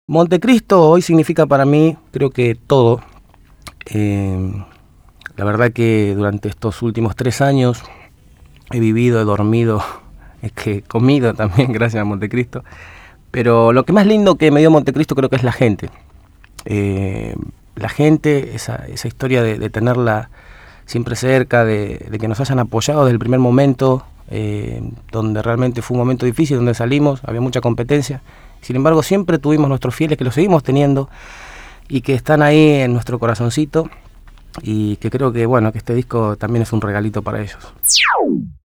Montecristo hoy significa para mí, creo que todo. La verdad que durante estos últimos 3 años he vivido, he dormido, es que he comido también gracias a Montecristo. Pero lo que más lindo que me dio Montecristo creo que es la gente. La gente, esa historia de tenerla siempre cerca, de que nos hayan apoyado desde el primer momento, donde realmente fue un momento difícil, donde salimos, había mucha competencia. Sin embargo, siempre tuvimos nuestros fieles, que los seguimos teniendo, y que están ahí en nuestro corazoncito, y que creo que, bueno, que este disco también es un regalito para ellos.